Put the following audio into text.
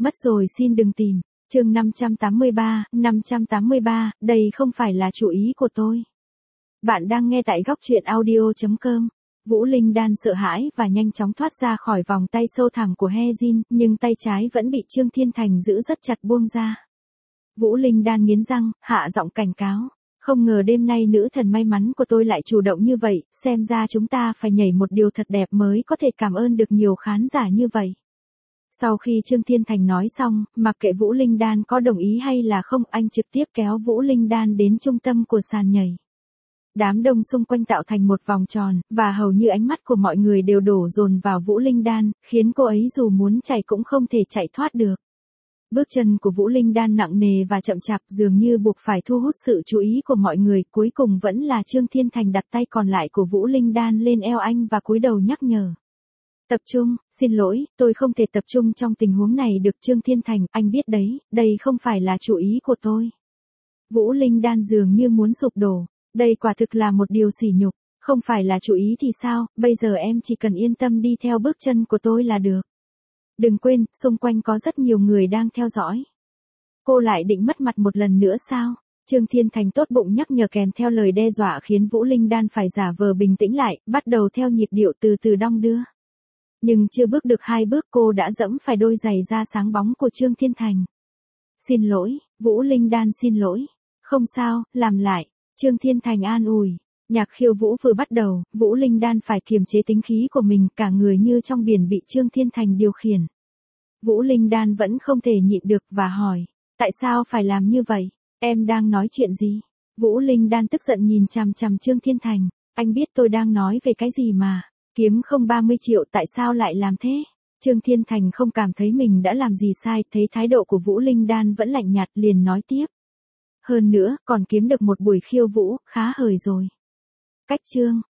Mất rồi xin đừng tìm. Chương 583, đây không phải là chủ ý của tôi. Bạn đang nghe tại góc truyện audio.com. Vũ Linh Đan sợ hãi và nhanh chóng thoát ra khỏi vòng tay sâu thẳm của He Jin, nhưng tay trái vẫn bị Trương Thiên Thành giữ rất chặt buông ra. Vũ Linh Đan nghiến răng, hạ giọng cảnh cáo. Không ngờ đêm nay nữ thần may mắn của tôi lại chủ động như vậy, xem ra chúng ta phải nhảy một điều thật đẹp mới có thể cảm ơn được nhiều khán giả như vậy. Sau khi Trương Thiên Thành nói xong, mặc kệ Vũ Linh Đan có đồng ý hay là không, anh trực tiếp kéo Vũ Linh Đan đến trung tâm của sàn nhảy. Đám đông xung quanh tạo thành một vòng tròn, và hầu như ánh mắt của mọi người đều đổ dồn vào Vũ Linh Đan, khiến cô ấy dù muốn chạy cũng không thể chạy thoát được. Bước chân của Vũ Linh Đan nặng nề và chậm chạp, dường như buộc phải thu hút sự chú ý của mọi người, cuối cùng vẫn là Trương Thiên Thành đặt tay còn lại của Vũ Linh Đan lên eo anh và cúi đầu nhắc nhở. Tập trung, xin lỗi, tôi không thể tập trung trong tình huống này được. Trương Thiên Thành, anh biết đấy, đây không phải là chủ ý của tôi. Vũ Linh Đan dường như muốn sụp đổ, đây quả thực là một điều sỉ nhục, không phải là chủ ý thì sao, bây giờ em chỉ cần yên tâm đi theo bước chân của tôi là được. Đừng quên, xung quanh có rất nhiều người đang theo dõi. Cô lại định mất mặt một lần nữa sao? Trương Thiên Thành tốt bụng nhắc nhở kèm theo lời đe dọa khiến Vũ Linh Đan phải giả vờ bình tĩnh lại, bắt đầu theo nhịp điệu từ từ đong đưa. Nhưng chưa bước được 2 bước cô đã dẫm phải đôi giày da sáng bóng của Trương Thiên Thành. Xin lỗi, Vũ Linh Đan xin lỗi. Không sao, làm lại. Trương Thiên Thành an ủi. Nhạc khiêu vũ vừa bắt đầu, Vũ Linh Đan phải kiềm chế tính khí của mình, cả người như trong biển bị Trương Thiên Thành điều khiển. Vũ Linh Đan vẫn không thể nhịn được và hỏi. Tại sao phải làm như vậy? Em đang nói chuyện gì? Vũ Linh Đan tức giận nhìn chằm chằm Trương Thiên Thành. Anh biết tôi đang nói về cái gì mà. Kiếm không 30 triệu tại sao lại làm thế? Trương Thiên Thành không cảm thấy mình đã làm gì sai, thấy thái độ của Vũ Linh Đan vẫn lạnh nhạt liền nói tiếp. Hơn nữa, còn kiếm được một buổi khiêu vũ, khá hời rồi. Cách Trương